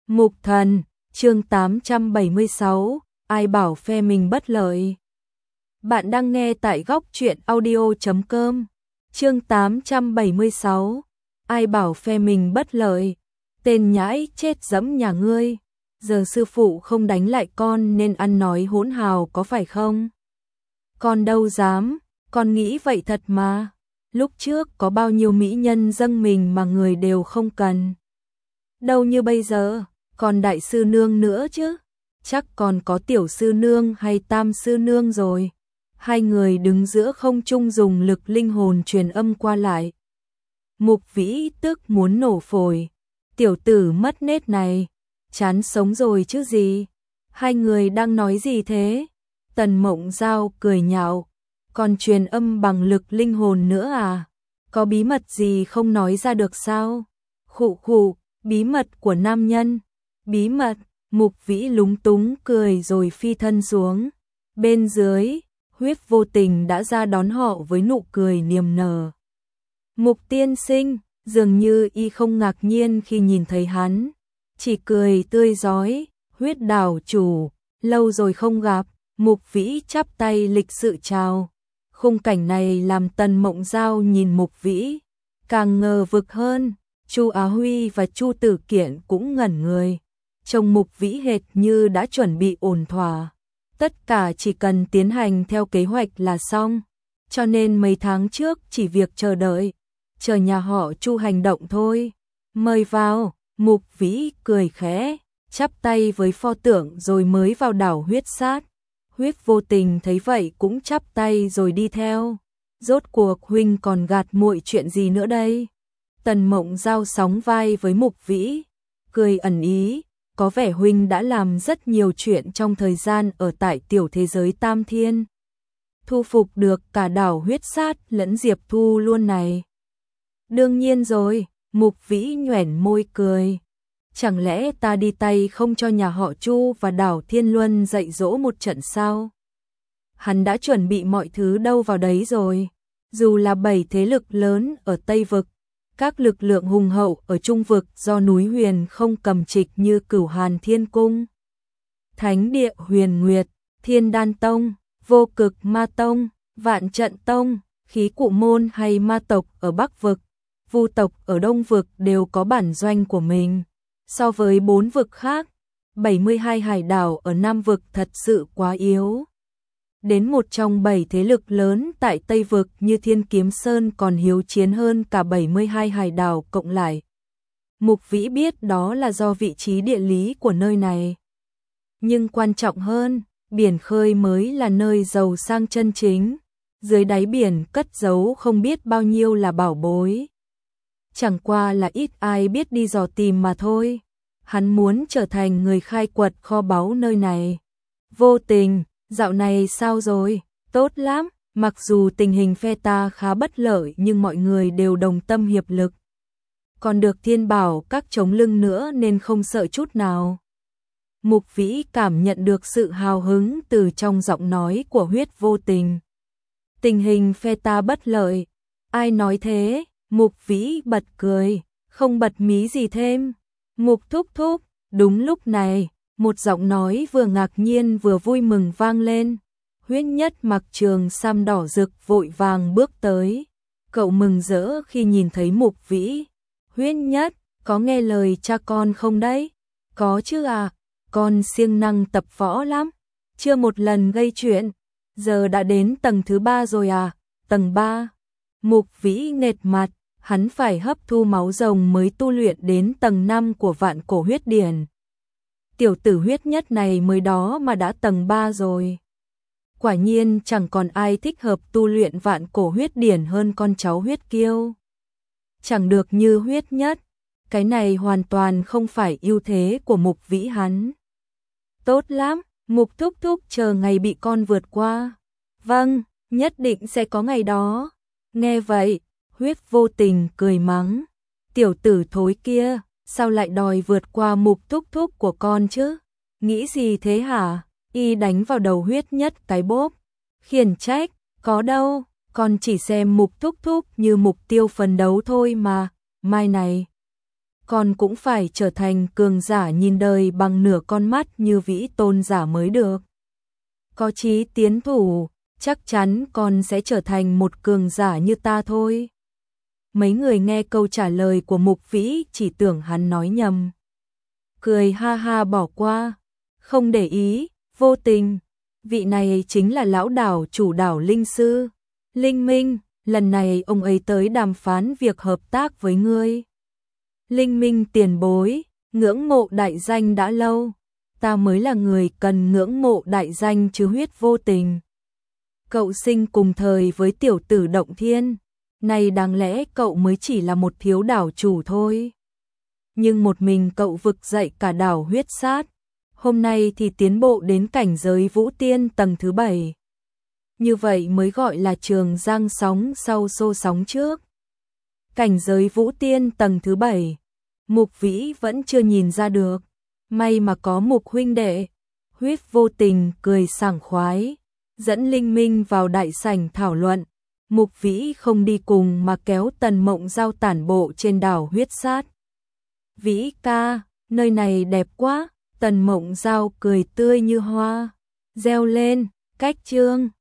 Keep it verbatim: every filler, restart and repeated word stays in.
Mục Thần, chương tám trăm bảy mươi sáu, ai bảo phe mình bất lợi. Bạn đang nghe tại góc truyện audio chấm com. Chương tám trăm bảy mươi sáu, ai bảo phe mình bất lợi. Tên nhãi chết dẫm nhà ngươi, giờ sư phụ không đánh lại con nên ăn nói hỗn hào có phải không? Con đâu dám, con nghĩ vậy thật mà. Lúc trước có bao nhiêu mỹ nhân dâng mình mà người đều không cần. Đâu như bây giờ, còn đại sư nương nữa chứ, chắc còn có tiểu sư nương hay tam sư nương rồi. Hai người đứng giữa không trung dùng lực linh hồn truyền âm qua lại. Mục Vĩ tức muốn nổ phổi, tiểu tử mất nết này, chán sống rồi chứ gì. Hai người đang nói gì thế? Tần Mộng Giao cười nhạo, còn truyền âm bằng lực linh hồn nữa à? Có bí mật gì không nói ra được sao? Khụ khụ, bí mật của nam nhân. Bí mật, Mục Vĩ lúng túng cười rồi phi thân xuống. Bên dưới, Huyết Vô Tình đã ra đón họ với nụ cười niềm nở. Mục tiên sinh, dường như y không ngạc nhiên khi nhìn thấy hắn, chỉ cười tươi rói. Huyết đảo chủ, lâu rồi không gặp. Mục Vĩ chắp tay lịch sự chào. Khung cảnh này làm Tần Mộng Giao nhìn Mục Vĩ càng ngờ vực hơn. Chu Á Huy và Chu Tử Kiện cũng ngẩn người. Trông Mục Vĩ hệt như đã chuẩn bị ổn thỏa. Tất cả chỉ cần tiến hành theo kế hoạch là xong. Cho nên mấy tháng trước chỉ việc chờ đợi, chờ nhà họ Chu hành động thôi. Mời vào, Mục Vĩ cười khẽ, chắp tay với pho tượng rồi mới vào đảo huyết sát. Huyết Vô Tình thấy vậy cũng chắp tay rồi đi theo. Rốt cuộc huynh còn gạt muội chuyện gì nữa đây? Tần Mộng Giao sóng vai với Mục Vĩ, cười ẩn ý, có vẻ huynh đã làm rất nhiều chuyện trong thời gian ở tại tiểu thế giới Tam Thiên. Thu phục được cả đảo huyết sát lẫn Diệp Thu luôn này. Đương nhiên rồi, Mục Vĩ nhoẻn môi cười. Chẳng lẽ ta đi tay không cho nhà họ Chu và đảo Thiên Luân dạy dỗ một trận sao? Hắn đã chuẩn bị mọi thứ đâu vào đấy rồi. Dù là bảy thế lực lớn ở Tây Vực, các lực lượng hùng hậu ở Trung Vực do núi Huyền không cầm trịch như Cửu Hàn Thiên Cung, Thánh Địa Huyền Nguyệt, Thiên Đan Tông, Vô Cực Ma Tông, Vạn Trận Tông, Khí Cụ Môn hay Ma Tộc ở Bắc Vực, Vu Tộc ở Đông Vực đều có bản doanh của mình. So với bốn vực khác, bảy mươi hai hải đảo ở Nam Vực thật sự quá yếu. Đến một trong bảy thế lực lớn tại Tây Vực như Thiên Kiếm Sơn còn hiếu chiến hơn cả bảy mươi hai hải đảo cộng lại. Mục Vĩ biết đó là do vị trí địa lý của nơi này. Nhưng quan trọng hơn, biển khơi mới là nơi giàu sang chân chính. Dưới đáy biển cất giấu không biết bao nhiêu là bảo bối. Chẳng qua là ít ai biết đi dò tìm mà thôi. Hắn muốn trở thành người khai quật kho báu nơi này. Vô Tình, dạo này sao rồi? Tốt lắm, mặc dù tình hình phe ta khá bất lợi nhưng mọi người đều đồng tâm hiệp lực. Còn được Thiên Bảo các chống lưng nữa nên không sợ chút nào. Mục Vĩ cảm nhận được sự hào hứng từ trong giọng nói của Huyết Vô Tình. Tình hình phe ta bất lợi, ai nói thế? Mục Vĩ bật cười, không bật mí gì thêm. Mục thúc thúc, đúng lúc này, một giọng nói vừa ngạc nhiên vừa vui mừng vang lên. Huyết Nhất mặc trường sam đỏ rực vội vàng bước tới. Cậu mừng rỡ khi nhìn thấy Mục Vĩ. Huyết Nhất, có nghe lời cha con không đấy? Có chứ à, con siêng năng tập võ lắm, chưa một lần gây chuyện. Giờ đã đến tầng thứ ba rồi à? Tầng ba. Mục Vĩ nghệt mặt, hắn phải hấp thu máu rồng mới tu luyện đến tầng năm của Vạn Cổ Huyết Điển. Tiểu tử Huyết Nhất này mới đó mà đã tầng ba rồi. Quả nhiên chẳng còn ai thích hợp tu luyện Vạn Cổ Huyết Điển hơn con cháu Huyết Kiêu. Chẳng được như Huyết Nhất, cái này hoàn toàn không phải ưu thế của Mục Vĩ hắn. Tốt lắm, Mục thúc thúc chờ ngày bị con vượt qua. Vâng, nhất định sẽ có ngày đó. Nghe vậy, Huyết Vô Tình cười mắng. Tiểu tử thối kia, sao lại đòi vượt qua Mục thúc thúc của con chứ? Nghĩ gì thế hả? Y đánh vào đầu Huyết Nhất cái bốp. Khiển trách, có đâu, con chỉ xem Mục thúc thúc như mục tiêu phấn đấu thôi mà. Mai này, con cũng phải trở thành cường giả nhìn đời bằng nửa con mắt như Vĩ Tôn giả mới được. Có chí tiến thủ, chắc chắn con sẽ trở thành một cường giả như ta thôi. Mấy người nghe câu trả lời của Mục Vĩ chỉ tưởng hắn nói nhầm. Cười ha ha bỏ qua, không để ý, vô tình. Vị này chính là lão đảo chủ đảo Linh Sư. Linh Minh, lần này ông ấy tới đàm phán việc hợp tác với ngươi. Linh Minh tiền bối, ngưỡng mộ đại danh đã lâu. Ta mới là người cần ngưỡng mộ đại danh chứ huyết vô tình. Cậu sinh cùng thời với tiểu tử Động Thiên. Này đáng lẽ cậu mới chỉ là một thiếu đảo chủ thôi. Nhưng một mình cậu vực dậy cả đảo huyết sát. Hôm nay thì tiến bộ đến cảnh giới vũ tiên tầng thứ bảy. Như vậy mới gọi là trường giang sóng sau xô sóng trước. Cảnh giới vũ tiên tầng thứ bảy. Mục Vĩ vẫn chưa nhìn ra được. May mà có Mục huynh đệ. Huyết vô tình cười sảng khoái. Dẫn Linh Minh vào đại sảnh thảo luận. Mục Vĩ không đi cùng mà kéo Tần Mộng Giao tản bộ trên đảo huyết sát. Vĩ ca, nơi này đẹp quá. Tần Mộng Giao cười tươi như hoa. Reo lên, cách chương.